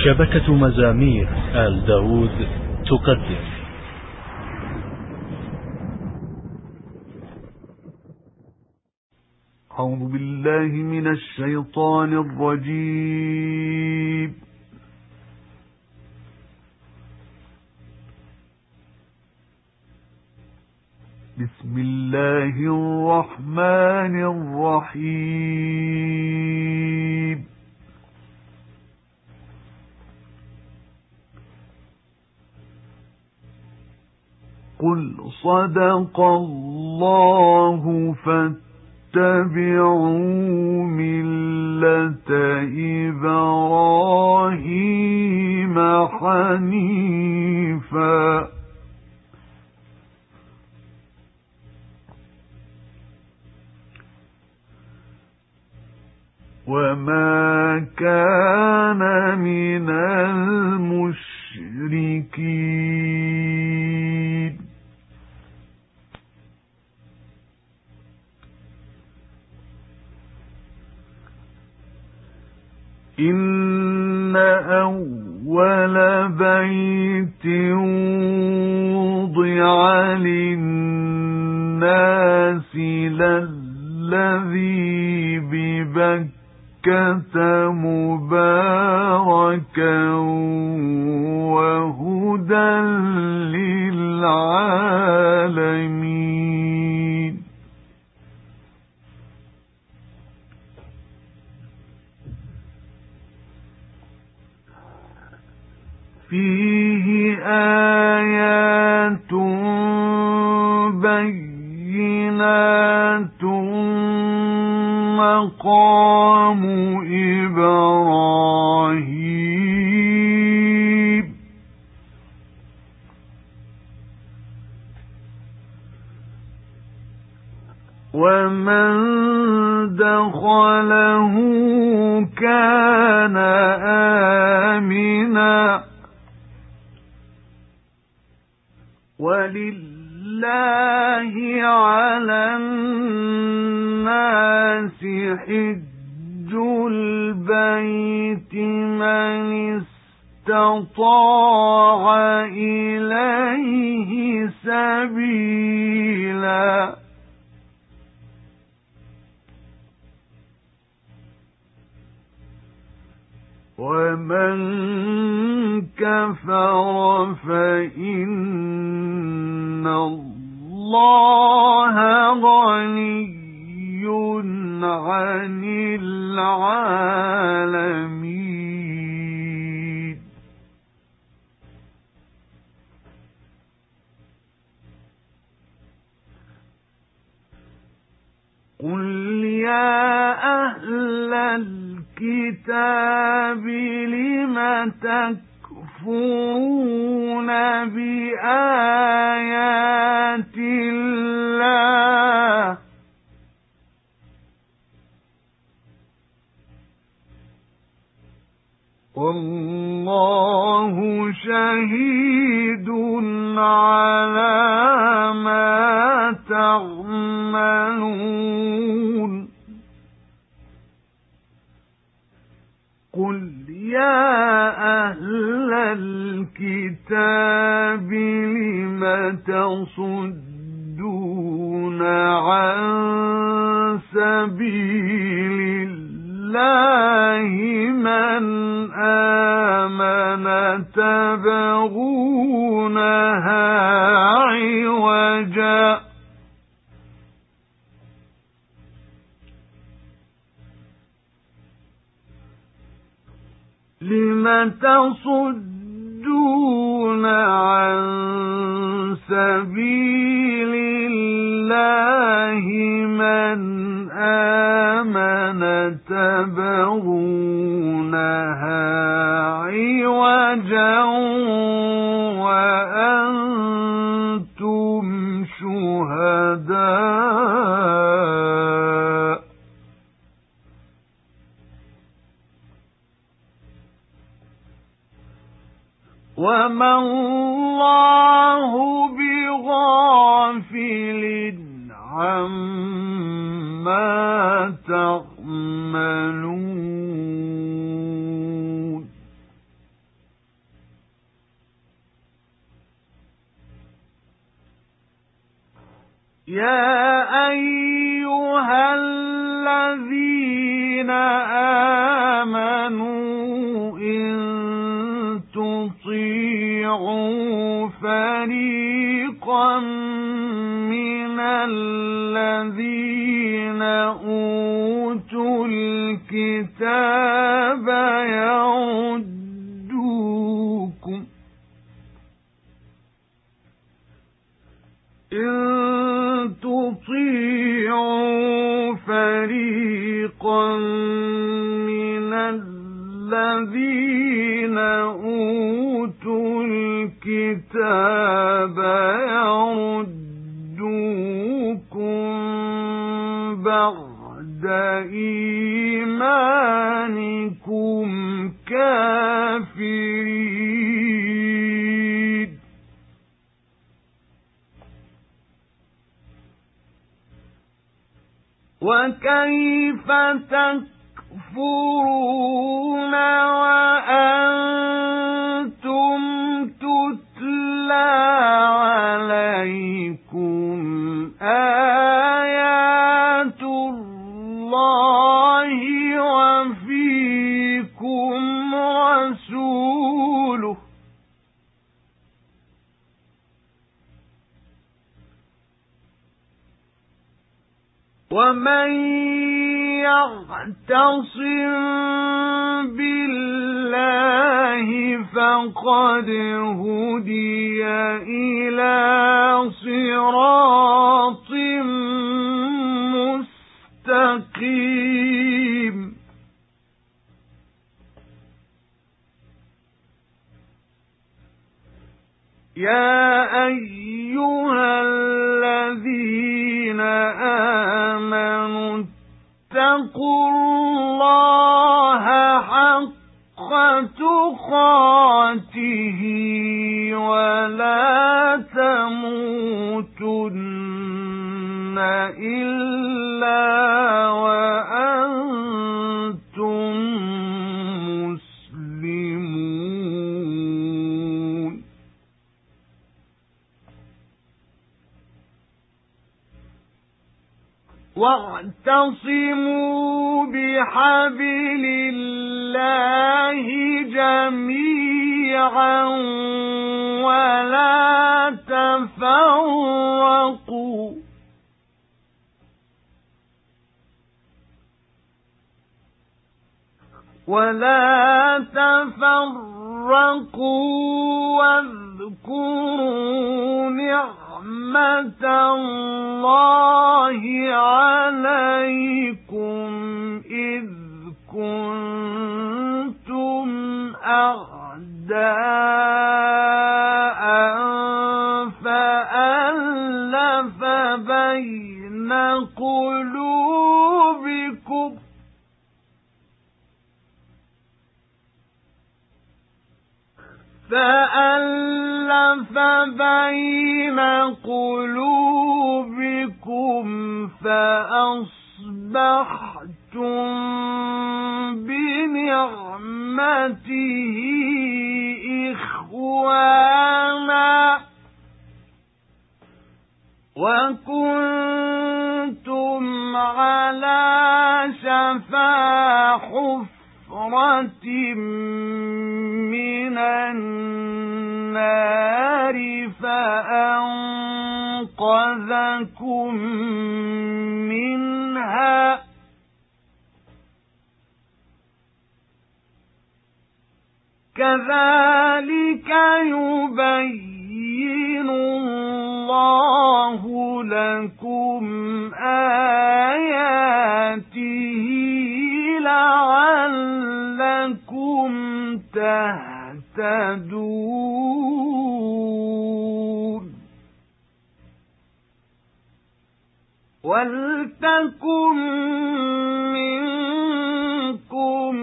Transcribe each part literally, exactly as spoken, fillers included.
شبكة مزامير آل داود تقدم. أعوذ بالله من الشيطان الرجيم. بسم الله الرحمن الرحيم. قل صدق الله فاتبعوا ملة إبراهيم حنيفا وما كان من المشركين. إن أول بيت وضع للناس للذي ببكة مباركا وهدى للعالمين. فيه آيات بينات مقام إبراهيم. ومن دخله كان آمنا. ولله على الناس حج البيت من استطاع إليه سبيلا. ومن كفر فإن الله غني عن العالمين. قل يا أهل الكتاب لم تكفرون بآيات الله والله شهيد على ما تعملون. قل يا أهل الكتاب لم تصدون عن سبيل الله من آمن تبغونها عوجا لم تصدون عن سبيل الله من آمن تبغونها عوجا وأنتم شهداء. وما الله بغافل عما تعملون. يا أيها الذين آمنوا إن تطيعوا فريقا من الذين أوتوا الكتاب يردوكم إن تطيعوا فريقا من الذين أوتوا الكتاب يردوكم بعد إيمانكم كافرين وكيف تكفرون وأنتم تتلى عليكم آيات الله وفيكم رسوله ومن يعتصم بالله فقد هدي إلى صراط مستقيم يا أيها الذين آمنوا اتقوا الله حق تقاته ولا تموتن إلا وأنتم مسلمون واعتصموا بحبل الله جميعا ولا تفرقوا ولا تفرقوا واذكروا نعمة الله عليكم إذ كنتم أعداء فألف بين قلوبكم فألف بين قلوبكم فأصبحتم بنعمته إخوانا وكنتم على شفا حفرة من النار فأنقذكم منها كذلك يبين الله لكم آياته لعلكم تهتدون ولتكن منكم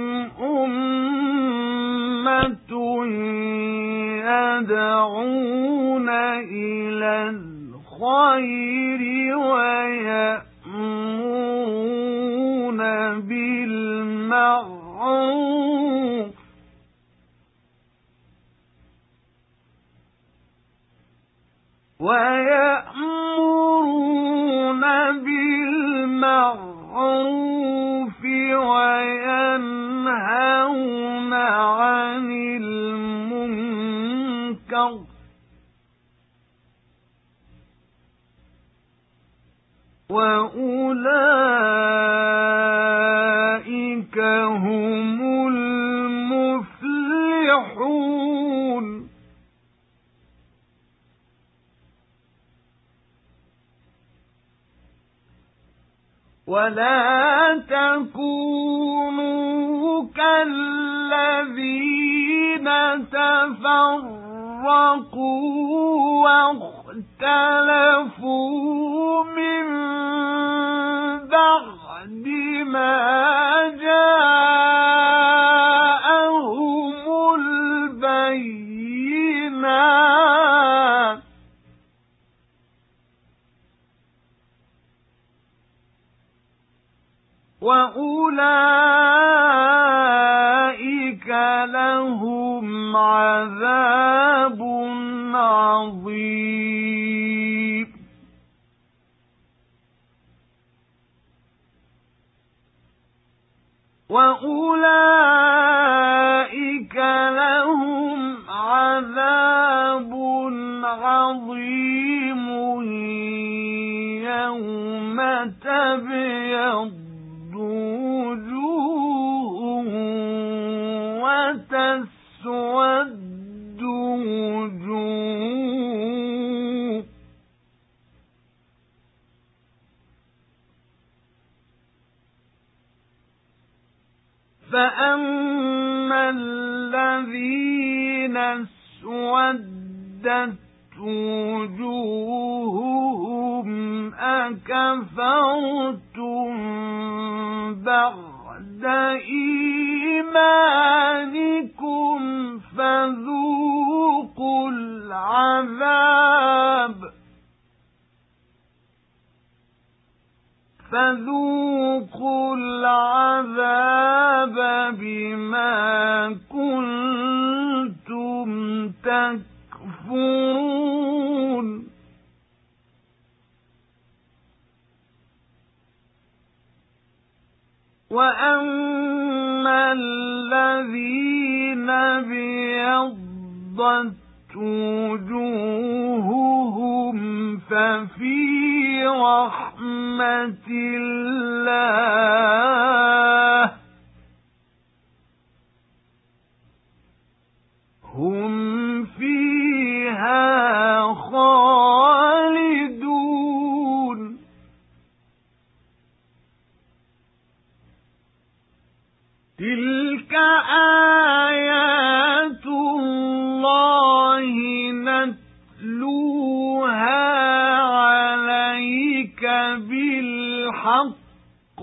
أمة يدعون إلى الخير ويأمرون بالمعروف ويأمرون الشر وأولئك هم المفلحون. ولا تكونوا كالذين تفرقوا واختلفوا من بعد ما جاءهم البينات وأولئك لهم عذاب عظيم. وأولئك لهم عذاب عظيم يوم تبيض وجوه وتسود وجوه. فأما الذين اسودت وجوههم أكفرتم بعد إيمانكم فذوقوا العذاب فذوقوا العذاب بما كنتم تكفرون. وأما الذين ابيضت وجوههم ففي رحمة الله هم فيها خالدون. تلك آيات الله نتلوها عليك بالحق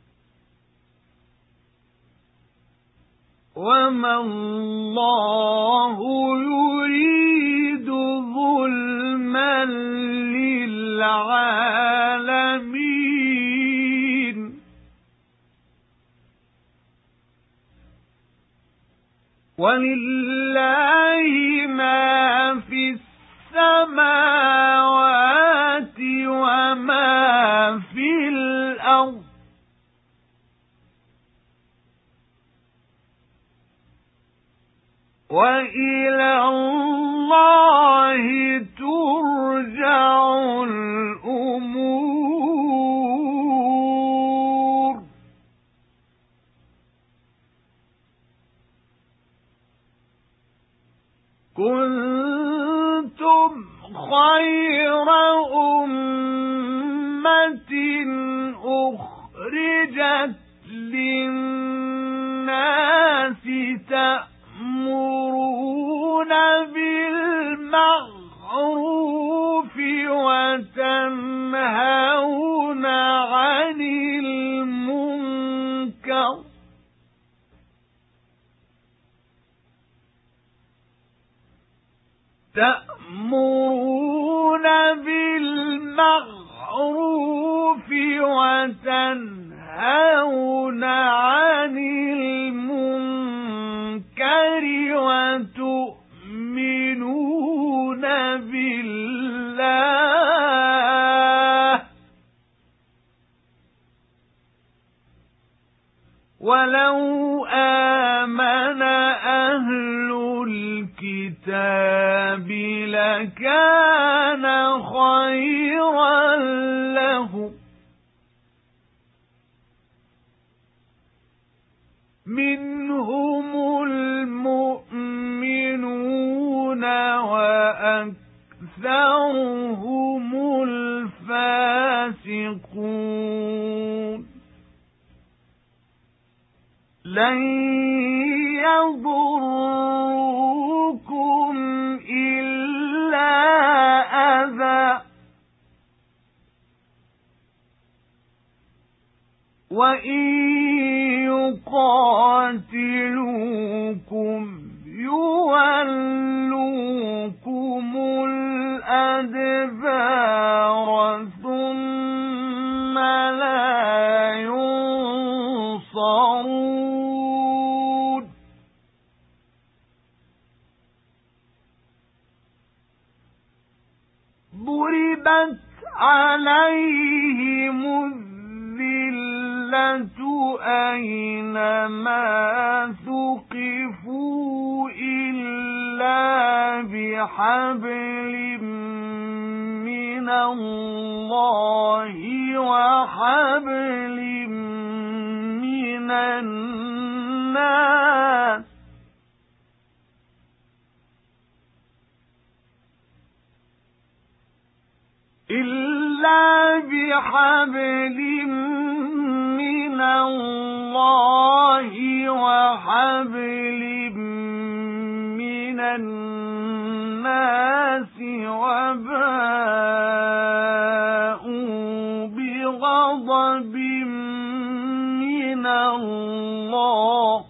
وما الله يريد ظلما للعالمين. ولله ما في السماوات وما في الأرض وإلى الله ترجع الأمور. كنتم خير أمة أخرجت للناس تأمرون بالمعروف وتنهون عن المنكر تأمرون بالمعروف وتنهون عن المنكر وتؤمنون بالله. ولو آمن أهل الكتاب لكان خيرا له منهم المؤمنون وأكثرهم الفاسقون لن يضروكم إلا أذى وإن يقاتلوكم يولوكم الأدبار ثم لا ينصرون ضربت عليهم الذلة أينما ثقفوا إلا بحبل من الله وحبل من الناس إلا بحبل من الله وحبل من الناس وباءوا بغضب من الله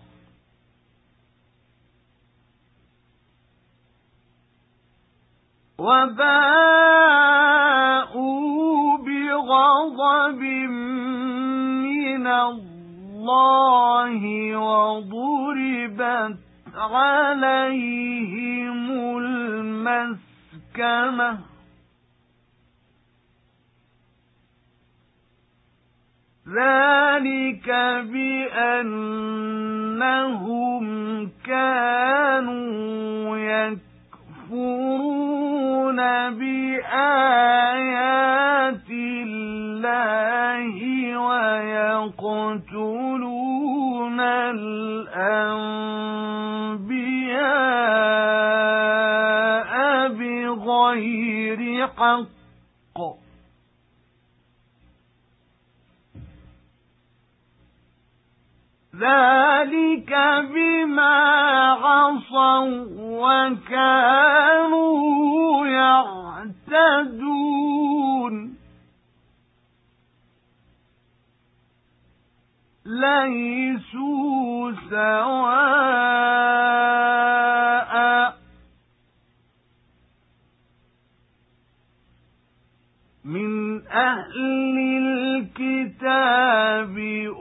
وباءوا بغضب من الله وضربت عليهم المسكنة ذلك بأنهم كانوا يكفرون بآيات الله ويقتلون الأنبياء بغير حق ذلك بما عصوا وكانوا يعتدون ليسوا سواء من أهل الكتاب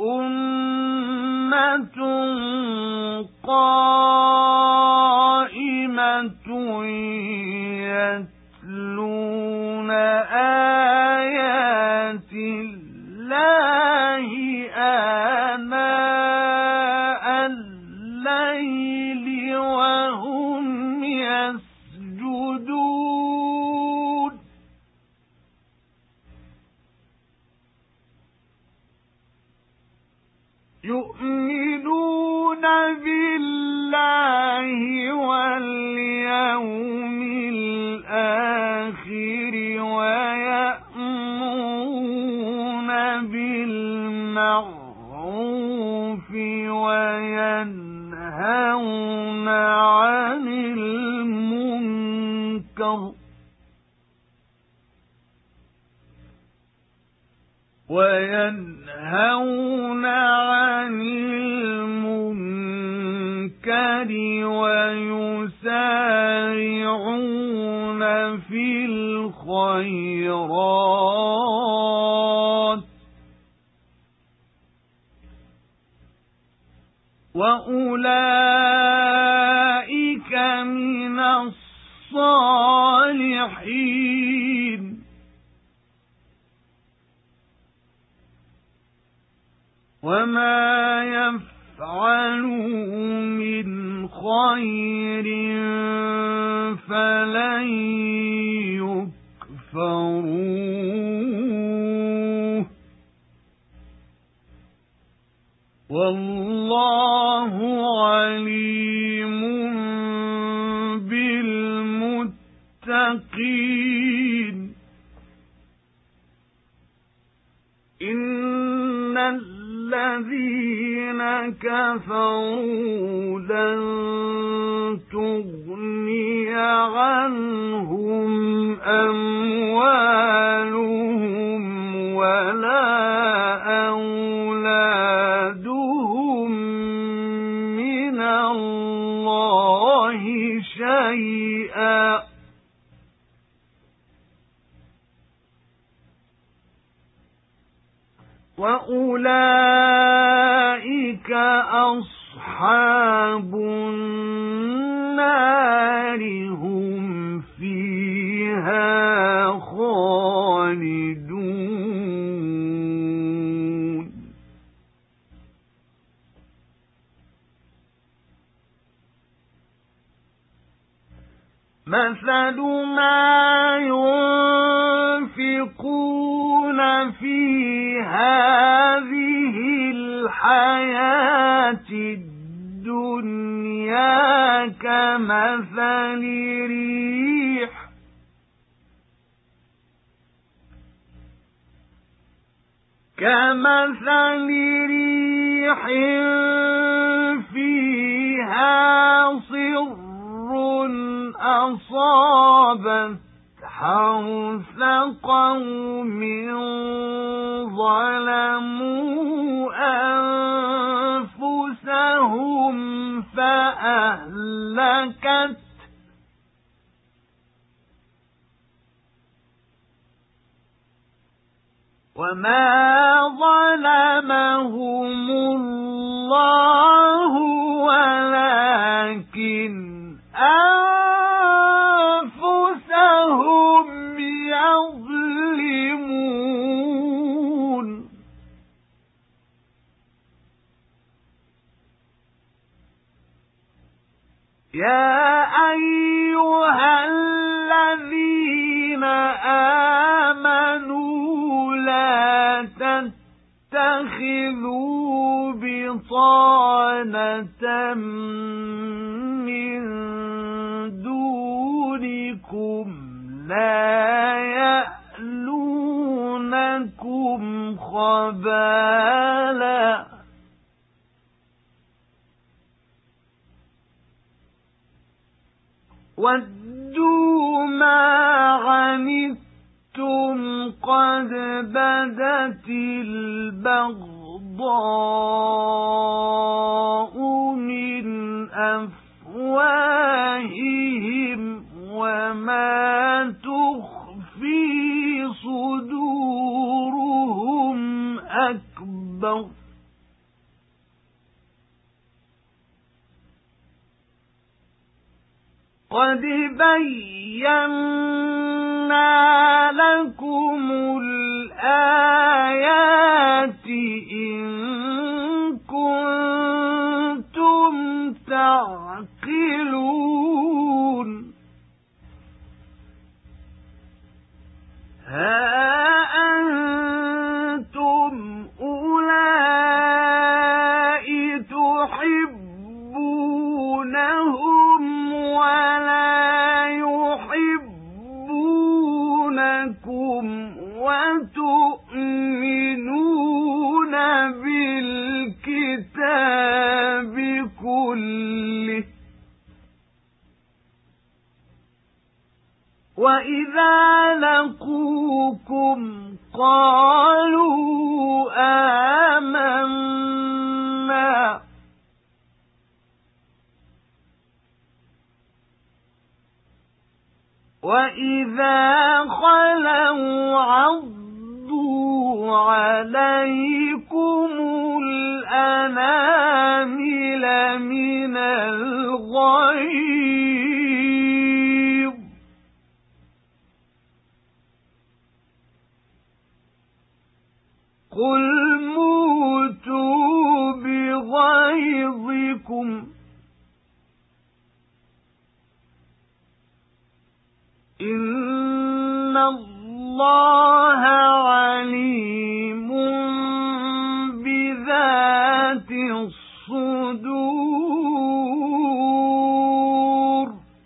أمة قائمة يتلون آيات الله آناء الليل وهم يسجدون يؤمنون بالله واليوم الآخر ويأمرون بالمعروف وينهون عن المنكر وينهون عن المنكر ويسارعون في الخيرات وأولئك من الصالحين وما يفعلوا من خير فلن يكفروه والله عليم بالمتقين إن الذين كفروا لن تغني عنهم أموالهم ولا أولادهم من الله شيئا وأولئك أصحاب النار هم فيها خالدون مثل ما ينفقون في هذه الحياة الدنيا كمثل ريح كمثل ريح فيها صر أصابت حرث قوم ظلموا أنفسهم فأهلكت وما ظلمهم الله ولكن أنفسهم يظلمون يا أيها الذين آمنوا لا تتخذوا بطانة من دونكم لا يألونكم خبالا وَدُّوا مَا عَنِتُّمْ قَدْ بَدَتِ الْبَغْضَاءُ مِنْ أَفْوَاهِهِمْ وَمَا تُخْفِي صُدُورُهُمْ أَكْبَرُ قَدْ بَيَّنَّا لَكُمُ الْآيَاتِ إِن كُنتُمْ تَعْقِلُونَ ها أنتم أولئك تحبونهم ولا يحبونكم وتؤمنون بالكتاب كله وَإِذَا لَقُوكُمْ قَالُوا آمَنَّا وَإِذَا خَلَوْا عَضُّوا عَلَيْكُمُ الْأَنَامِلَ مِنَ الْغَيْظِ قُلْ مُوتُوا بِغَيْظِكُمْ إِنَّ اللَّهَ عَلِيمٌ بِذَاتِ الصُّدُورِ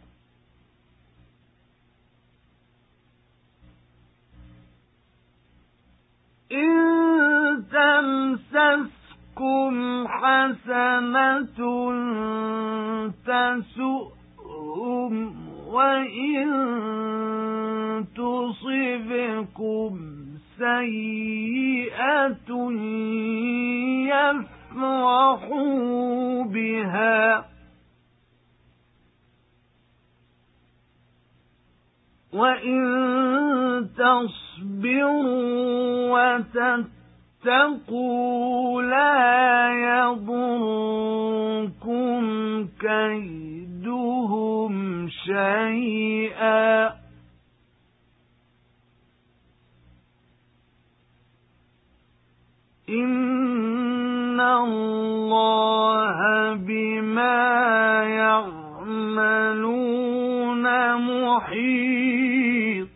إِن تَمْسَسْكُمْ حَسَنَةٌ تَسُؤْهُمْ وَإِن تُصِبْكُمْ سَيِّئَةٌ يَفْرَحُوا بِهَا وَإِن تَصْبِرُوا وَتَتَّقُوا لَا يَضُرُّكُمْ كَيْدُهُمْ شَيْئًا إِنَّ اللَّهَ بِمَا يَعْمَلُونَ مُحِيطٌ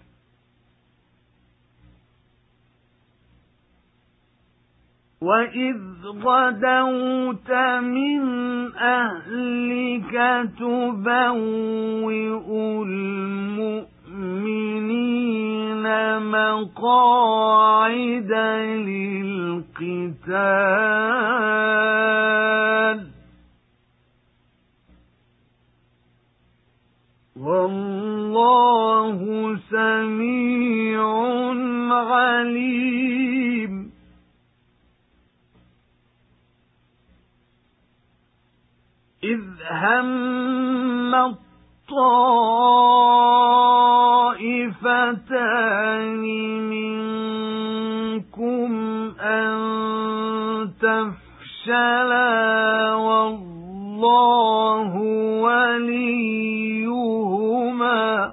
وَإِذْ غَدَوْتَ مِنْ أَهْلِكَ تُبَوِّئُ الْمُؤْمِنِينَ مَقَاعِدَ لِلْقِتَالِ وَاللَّهُ سَمِيعٌ عَلِيمٌ إِذْ هَمَّ الطَّائِفَتَانِ مِنكُمْ أَن تَفْشَلَا وَاللَّهُ وَلِيُّهُمَا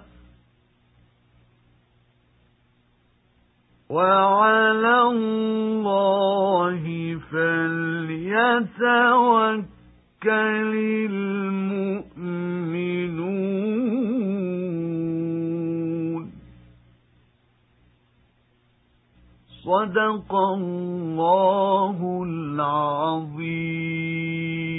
وَعَلَى اللَّهِ فَلْيَتَوَكَّلِ الْمُؤْمِنُونَ صدق الله العظيم.